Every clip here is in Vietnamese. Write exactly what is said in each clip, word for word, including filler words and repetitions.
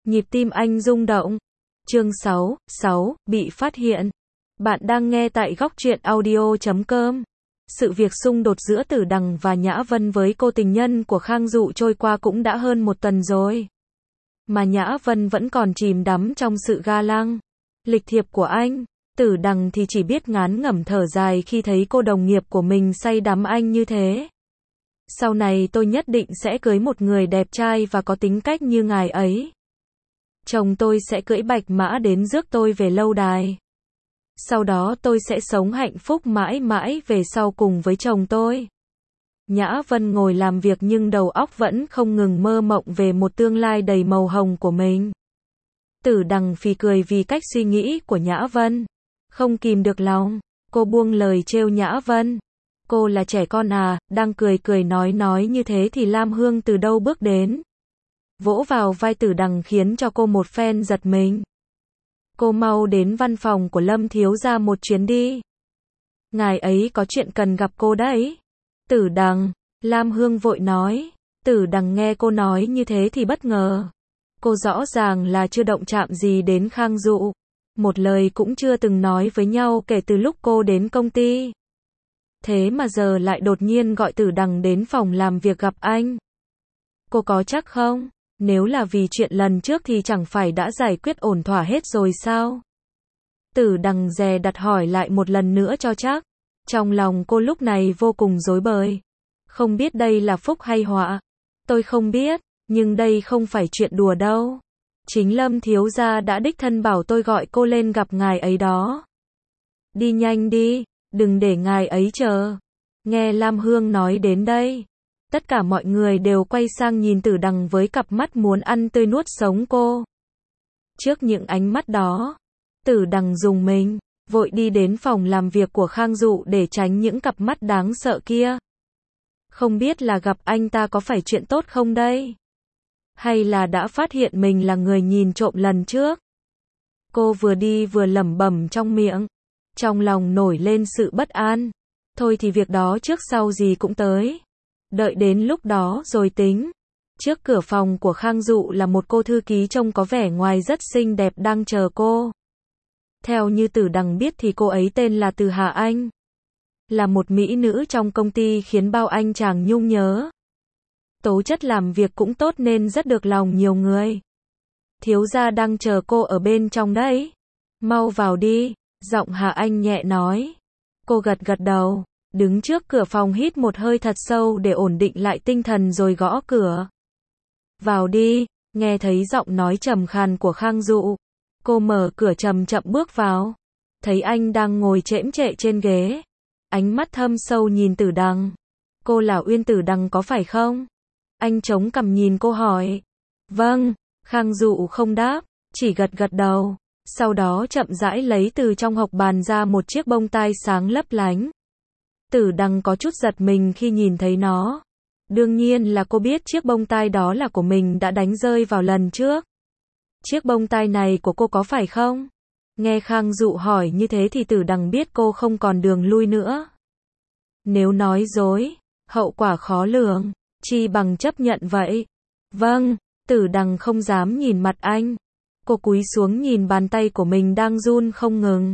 Nhịp tim anh rung động. Chương sáu, sáu, bị phát hiện. Bạn đang nghe tại góc truyện audio chấm com. Sự việc xung đột giữa Tử Đằng và Nhã Vân với cô tình nhân của Khang Dụ trôi qua cũng đã hơn một tuần rồi. Mà Nhã Vân vẫn còn chìm đắm trong sự ga lăng, lịch thiệp của anh. Tử Đằng thì chỉ biết ngán ngẩm thở dài khi thấy cô đồng nghiệp của mình say đắm anh như thế. Sau này tôi nhất định sẽ cưới một người đẹp trai và có tính cách như ngài ấy. Chồng tôi sẽ cưỡi bạch mã đến rước tôi về lâu đài. Sau đó tôi sẽ sống hạnh phúc mãi mãi về sau cùng với chồng tôi. Nhã Vân ngồi làm việc nhưng đầu óc vẫn không ngừng mơ mộng về một tương lai đầy màu hồng của mình. Tử Đằng phì cười vì cách suy nghĩ của Nhã Vân. Không kìm được lòng, cô buông lời trêu Nhã Vân. Cô là trẻ con à, đang cười cười nói nói như thế thì Lam Hương từ đâu bước đến. Vỗ vào vai Tử Đằng khiến cho cô một phen giật mình. Cô mau đến văn phòng của Lâm thiếu gia một chuyến đi. Ngài ấy có chuyện cần gặp cô đấy. Tử Đằng, Lam Hương vội nói. Tử Đằng nghe cô nói như thế thì bất ngờ. Cô rõ ràng là chưa động chạm gì đến Khang Dụ. Một lời cũng chưa từng nói với nhau kể từ lúc cô đến công ty. Thế mà giờ lại đột nhiên gọi Tử Đằng đến phòng làm việc gặp anh. Cô có chắc không? Nếu là vì chuyện lần trước thì chẳng phải đã giải quyết ổn thỏa hết rồi sao? Tử Đằng dè đặt hỏi lại một lần nữa cho chắc. Trong lòng cô lúc này vô cùng rối bời. Không biết đây là phúc hay họa. Tôi không biết, nhưng đây không phải chuyện đùa đâu. Chính Lâm thiếu gia đã đích thân bảo tôi gọi cô lên gặp ngài ấy đó. Đi nhanh đi, đừng để ngài ấy chờ. Nghe Lam Hương nói đến đây, tất cả mọi người đều quay sang nhìn Tử Đằng với cặp mắt muốn ăn tươi nuốt sống cô. Trước những ánh mắt đó, Tử Đằng rùng mình, vội đi đến phòng làm việc của Khang Dụ để tránh những cặp mắt đáng sợ kia. Không biết là gặp anh ta có phải chuyện tốt không đây? Hay là đã phát hiện mình là người nhìn trộm lần trước? Cô vừa đi vừa lẩm bẩm trong miệng, trong lòng nổi lên sự bất an. Thôi thì việc đó trước sau gì cũng tới. Đợi đến lúc đó rồi tính. Trước cửa phòng của Khang Dụ là một cô thư ký trông có vẻ ngoài rất xinh đẹp đang chờ cô. Theo như Tử Đằng biết thì cô ấy tên là Từ Hà Anh. Là một mỹ nữ trong công ty khiến bao anh chàng nhung nhớ. Tố chất làm việc cũng tốt nên rất được lòng nhiều người. Thiếu gia đang chờ cô ở bên trong đấy. Mau vào đi, giọng Hà Anh nhẹ nói. Cô gật gật đầu, đứng trước cửa phòng hít một hơi thật sâu để ổn định lại tinh thần rồi gõ cửa. Vào đi, nghe thấy giọng nói trầm khàn của Khang Dụ. Cô mở cửa chậm chậm bước vào. Thấy anh đang ngồi chễm chệ trên ghế. Ánh mắt thâm sâu nhìn Tử Đằng. Cô là Uyên Tử Đằng có phải không? Anh chống cằm nhìn cô hỏi. Vâng, Khang Dụ không đáp, chỉ gật gật đầu. Sau đó chậm rãi lấy từ trong hộc bàn ra một chiếc bông tai sáng lấp lánh. Tử Đằng có chút giật mình khi nhìn thấy nó. Đương nhiên là cô biết chiếc bông tai đó là của mình đã đánh rơi vào lần trước. Chiếc bông tai này của cô có phải không? Nghe Khang Dụ hỏi như thế thì Tử Đằng biết cô không còn đường lui nữa. Nếu nói dối, hậu quả khó lường, chi bằng chấp nhận vậy. Vâng, Tử Đằng không dám nhìn mặt anh. Cô cúi xuống nhìn bàn tay của mình đang run không ngừng.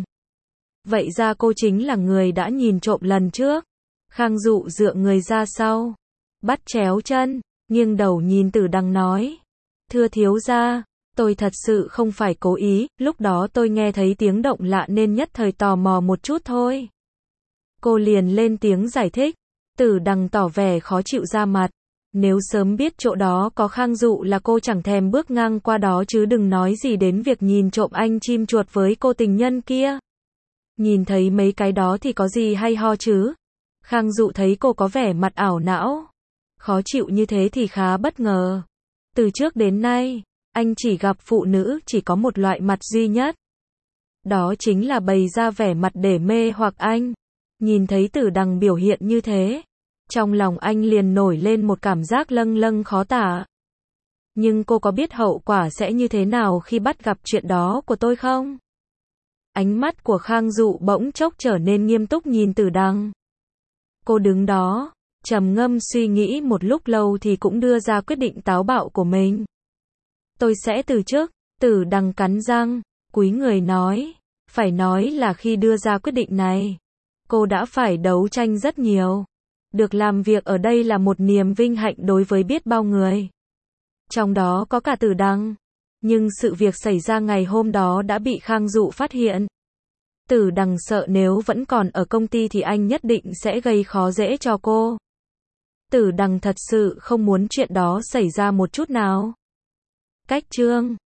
Vậy ra cô chính là người đã nhìn trộm lần trước. Khang Dụ dựa người ra sau, bắt chéo chân, nghiêng đầu nhìn Tử Đằng nói. Thưa thiếu gia, tôi thật sự không phải cố ý, lúc đó tôi nghe thấy tiếng động lạ nên nhất thời tò mò một chút thôi. Cô liền lên tiếng giải thích. Tử Đằng tỏ vẻ khó chịu ra mặt. Nếu sớm biết chỗ đó có Khang Dụ là cô chẳng thèm bước ngang qua đó chứ đừng nói gì đến việc nhìn trộm anh chim chuột với cô tình nhân kia. Nhìn thấy mấy cái đó thì có gì hay ho chứ? Khang Dụ thấy cô có vẻ mặt ảo não, khó chịu như thế thì khá bất ngờ. Từ trước đến nay, anh chỉ gặp phụ nữ chỉ có một loại mặt duy nhất. Đó chính là bày ra vẻ mặt để mê hoặc anh. Nhìn thấy Tử Đằng biểu hiện như thế, trong lòng anh liền nổi lên một cảm giác lâng lâng khó tả. Nhưng cô có biết hậu quả sẽ như thế nào khi bắt gặp chuyện đó của tôi không? Ánh mắt của Khang Dụ bỗng chốc trở nên nghiêm túc nhìn Tử Đằng. Cô đứng đó, trầm ngâm suy nghĩ một lúc lâu thì cũng đưa ra quyết định táo bạo của mình. Tôi sẽ từ chức. Tử Đằng cắn răng, cúi người nói. Phải nói là khi đưa ra quyết định này, cô đã phải đấu tranh rất nhiều. Được làm việc ở đây là một niềm vinh hạnh đối với biết bao người. Trong đó có cả Tử Đằng. Nhưng sự việc xảy ra ngày hôm đó đã bị Khang Dụ phát hiện. Tử Đằng sợ nếu vẫn còn ở công ty thì anh nhất định sẽ gây khó dễ cho cô. Tử Đằng thật sự không muốn chuyện đó xảy ra một chút nào. Cách chương